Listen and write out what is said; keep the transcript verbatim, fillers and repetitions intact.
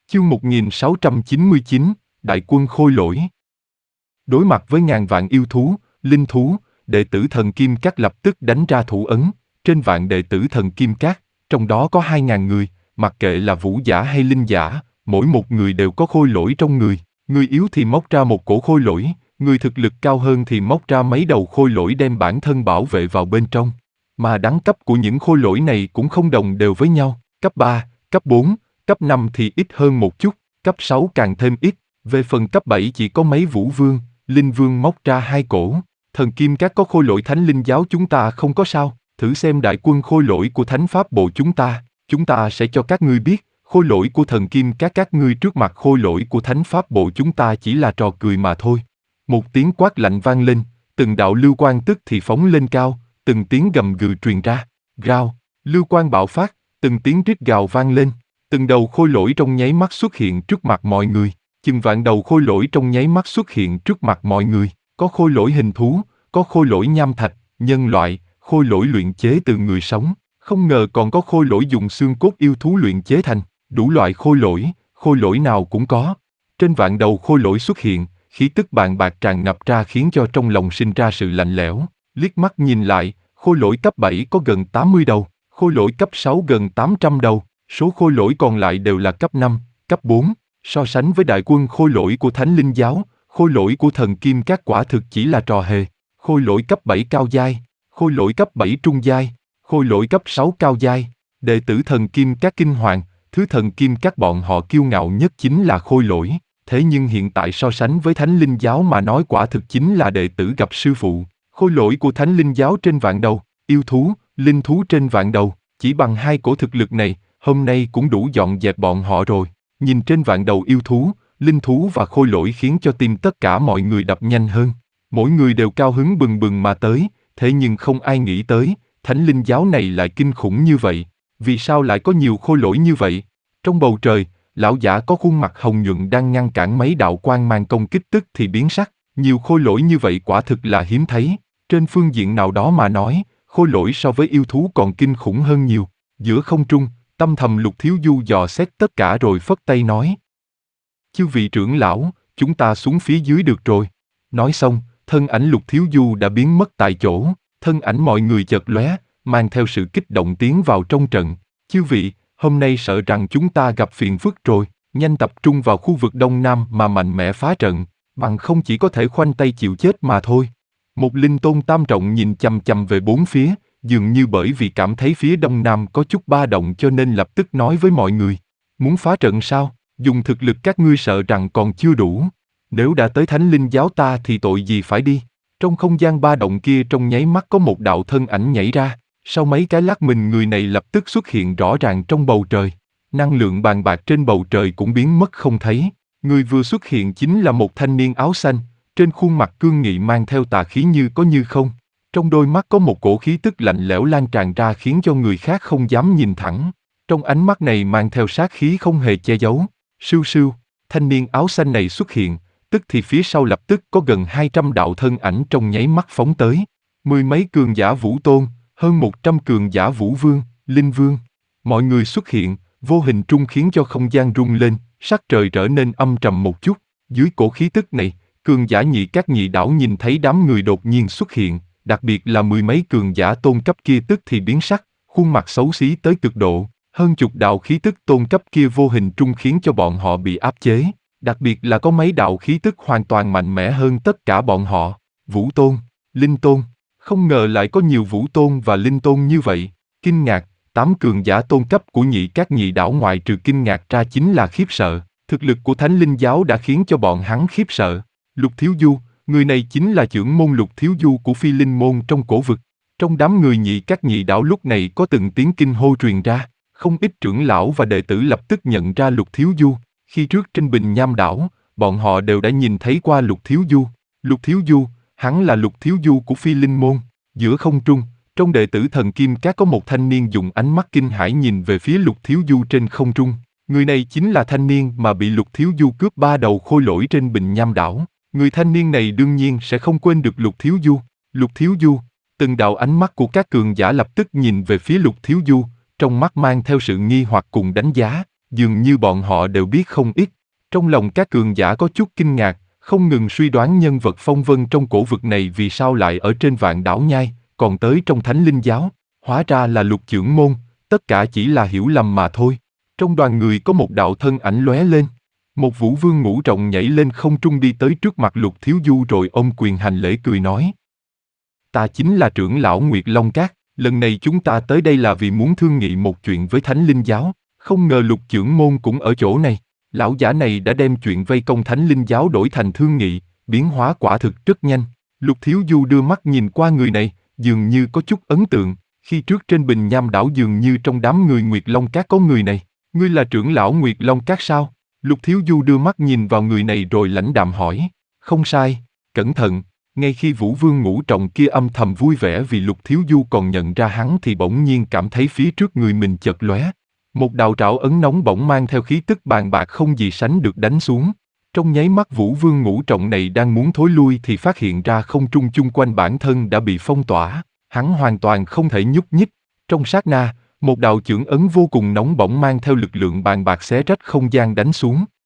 Chương một nghìn sáu trăm chín mươi chín, Đại quân khôi lỗi. Đối mặt với ngàn vạn yêu thú, linh thú, đệ tử thần Kim Cát lập tức đánh ra thủ ấn. Trên vạn đệ tử thần Kim Cát, trong đó có hai ngàn người, mặc kệ là vũ giả hay linh giả, mỗi một người đều có khôi lỗi trong người. Người yếu thì móc ra một cổ khôi lỗi, người thực lực cao hơn thì móc ra mấy đầu khôi lỗi đem bản thân bảo vệ vào bên trong. Mà đẳng cấp của những khôi lỗi này cũng không đồng đều với nhau, cấp ba, cấp bốn, cấp năm thì ít hơn một chút, cấp sáu càng thêm ít, về phần cấp bảy chỉ có mấy vũ vương, linh vương móc ra hai cổ. Thần Kim Cát có khôi lỗi thánh linh giáo chúng ta không có sao, thử xem đại quân khôi lỗi của thánh pháp bộ chúng ta, chúng ta sẽ cho các ngươi biết, khôi lỗi của thần Kim Cát các ngươi trước mặt khôi lỗi của thánh pháp bộ chúng ta chỉ là trò cười mà thôi. Một tiếng quát lạnh vang lên, từng đạo lưu quang tức thì phóng lên cao, từng tiếng gầm gừ truyền ra, gào, lưu quang bạo phát, từng tiếng rít gào vang lên. Từng đầu khôi lỗi trong nháy mắt xuất hiện trước mặt mọi người, chừng vạn đầu khôi lỗi trong nháy mắt xuất hiện trước mặt mọi người, có khôi lỗi hình thú, có khôi lỗi nham thạch, nhân loại, khôi lỗi luyện chế từ người sống, không ngờ còn có khôi lỗi dùng xương cốt yêu thú luyện chế thành, đủ loại khôi lỗi, khôi lỗi nào cũng có. Trên vạn đầu khôi lỗi xuất hiện, khí tức bàn bạc tràn ngập ra khiến cho trong lòng sinh ra sự lạnh lẽo, liếc mắt nhìn lại, khôi lỗi cấp bảy có gần tám mươi đầu, khôi lỗi cấp sáu gần tám trăm đầu. Số khôi lỗi còn lại đều là cấp năm, cấp bốn, so sánh với đại quân khôi lỗi của Thánh Linh Giáo, khôi lỗi của thần Kim Cát quả thực chỉ là trò hề. Khôi lỗi cấp bảy cao giai, khôi lỗi cấp bảy trung giai, khôi lỗi cấp sáu cao giai, đệ tử thần Kim Cát kinh hoàng, thứ thần Kim Cát bọn họ kiêu ngạo nhất chính là khôi lỗi, thế nhưng hiện tại so sánh với Thánh Linh Giáo mà nói quả thực chính là đệ tử gặp sư phụ. Khôi lỗi của Thánh Linh Giáo trên vạn đầu, yêu thú, linh thú trên vạn đầu, chỉ bằng hai cổ thực lực này, hôm nay cũng đủ dọn dẹp bọn họ rồi. Nhìn trên vạn đầu yêu thú, linh thú và khôi lỗi khiến cho tim tất cả mọi người đập nhanh hơn. Mỗi người đều cao hứng bừng bừng mà tới, thế nhưng không ai nghĩ tới, Thánh Linh Giáo này lại kinh khủng như vậy. Vì sao lại có nhiều khôi lỗi như vậy? Trong bầu trời, lão giả có khuôn mặt hồng nhuận đang ngăn cản mấy đạo quang mang công kích tức thì biến sắc. Nhiều khôi lỗi như vậy quả thực là hiếm thấy. Trên phương diện nào đó mà nói, khôi lỗi so với yêu thú còn kinh khủng hơn nhiều. Giữa không trung, tâm thầm Lục Thiếu Du dò xét tất cả rồi phất tay nói. Chư vị trưởng lão, chúng ta xuống phía dưới được rồi. Nói xong, thân ảnh Lục Thiếu Du đã biến mất tại chỗ, thân ảnh mọi người chợt lóe, mang theo sự kích động tiến vào trong trận. Chư vị, hôm nay sợ rằng chúng ta gặp phiền phức rồi, nhanh tập trung vào khu vực đông nam mà mạnh mẽ phá trận, bằng không chỉ có thể khoanh tay chịu chết mà thôi. Một linh tôn tam trọng nhìn chằm chằm về bốn phía, dường như bởi vì cảm thấy phía đông nam có chút ba động cho nên lập tức nói với mọi người. Muốn phá trận sao? Dùng thực lực các ngươi sợ rằng còn chưa đủ. Nếu đã tới Thánh Linh Giáo ta thì tội gì phải đi. Trong không gian ba động kia trong nháy mắt có một đạo thân ảnh nhảy ra. Sau mấy cái lắc mình người này lập tức xuất hiện rõ ràng trong bầu trời. Năng lượng bàn bạc trên bầu trời cũng biến mất không thấy. Người vừa xuất hiện chính là một thanh niên áo xanh. Trên khuôn mặt cương nghị mang theo tà khí như có như không. Trong đôi mắt có một cổ khí tức lạnh lẽo lan tràn ra khiến cho người khác không dám nhìn thẳng. Trong ánh mắt này mang theo sát khí không hề che giấu. Sưu sưu, thanh niên áo xanh này xuất hiện, tức thì phía sau lập tức có gần hai trăm đạo thân ảnh trong nháy mắt phóng tới. Mười mấy cường giả vũ tôn, hơn một trăm cường giả vũ vương, linh vương. Mọi người xuất hiện, vô hình trung khiến cho không gian rung lên, sắc trời trở nên âm trầm một chút. Dưới cổ khí tức này, cường giả nhị các nhị đảo nhìn thấy đám người đột nhiên xuất hiện. Đặc biệt là mười mấy cường giả tôn cấp kia tức thì biến sắc, khuôn mặt xấu xí tới cực độ, hơn chục đạo khí tức tôn cấp kia vô hình trung khiến cho bọn họ bị áp chế, đặc biệt là có mấy đạo khí tức hoàn toàn mạnh mẽ hơn tất cả bọn họ, Vũ Tôn, Linh Tôn, không ngờ lại có nhiều Vũ Tôn và Linh Tôn như vậy, kinh ngạc, tám cường giả tôn cấp của nhị các nhị đảo ngoại trừ kinh ngạc ra chính là khiếp sợ, thực lực của Thánh Linh Giáo đã khiến cho bọn hắn khiếp sợ, Lục Thiếu Du. Người này chính là trưởng môn Lục Thiếu Du của Phi Linh môn trong cổ vực. Trong đám người nhị các nhị đảo lúc này có từng tiếng kinh hô truyền ra, không ít trưởng lão và đệ tử lập tức nhận ra Lục Thiếu Du. Khi trước trên Bình Nham đảo, bọn họ đều đã nhìn thấy qua Lục Thiếu Du. Lục Thiếu Du, hắn là Lục Thiếu Du của Phi Linh môn. Giữa không trung, trong đệ tử thần Kim Cát có một thanh niên dùng ánh mắt kinh hãi nhìn về phía Lục Thiếu Du trên không trung. Người này chính là thanh niên mà bị Lục Thiếu Du cướp ba đầu khôi lỗi trên Bình Nham đảo. Người thanh niên này đương nhiên sẽ không quên được Lục Thiếu Du. Lục Thiếu Du, từng đạo ánh mắt của các cường giả lập tức nhìn về phía Lục Thiếu Du, trong mắt mang theo sự nghi hoặc cùng đánh giá. dường như bọn họ đều biết không ít. Trong lòng các cường giả có chút kinh ngạc, không ngừng suy đoán nhân vật phong vân trong cổ vực này vì sao lại ở trên vạn đảo nhai, còn tới trong thánh linh giáo. Hóa ra là Lục trưởng môn, tất cả chỉ là hiểu lầm mà thôi. Trong đoàn người có một đạo thân ảnh lóe lên. Một vũ vương ngũ trọng nhảy lên không trung đi tới trước mặt Lục Thiếu Du rồi ôm quyền hành lễ cười nói. Ta chính là trưởng lão Nguyệt Long Các, lần này chúng ta tới đây là vì muốn thương nghị một chuyện với Thánh Linh Giáo, không ngờ Lục trưởng môn cũng ở chỗ này. Lão giả này đã đem chuyện vây công Thánh Linh Giáo đổi thành thương nghị, biến hóa quả thực rất nhanh. Lục Thiếu Du đưa mắt nhìn qua người này, dường như có chút ấn tượng, khi trước trên Bình Nham đảo dường như trong đám người Nguyệt Long Các có người này. Ngươi là trưởng lão Nguyệt Long Các sao? Lục Thiếu Du đưa mắt nhìn vào người này rồi lãnh đạm hỏi. Không sai, cẩn thận. Ngay khi Vũ Vương ngũ trọng kia âm thầm vui vẻ vì Lục Thiếu Du còn nhận ra hắn thì bỗng nhiên cảm thấy phía trước người mình chợt lóe. Một đạo trảo ấn nóng bỗng mang theo khí tức bàn bạc không gì sánh được đánh xuống. Trong nháy mắt Vũ Vương ngũ trọng này đang muốn thối lui thì phát hiện ra không trung chung quanh bản thân đã bị phong tỏa. Hắn hoàn toàn không thể nhúc nhích. Trong sát na, một đạo chưởng ấn vô cùng nóng bỏng mang theo lực lượng bàn bạc xé rách không gian đánh xuống.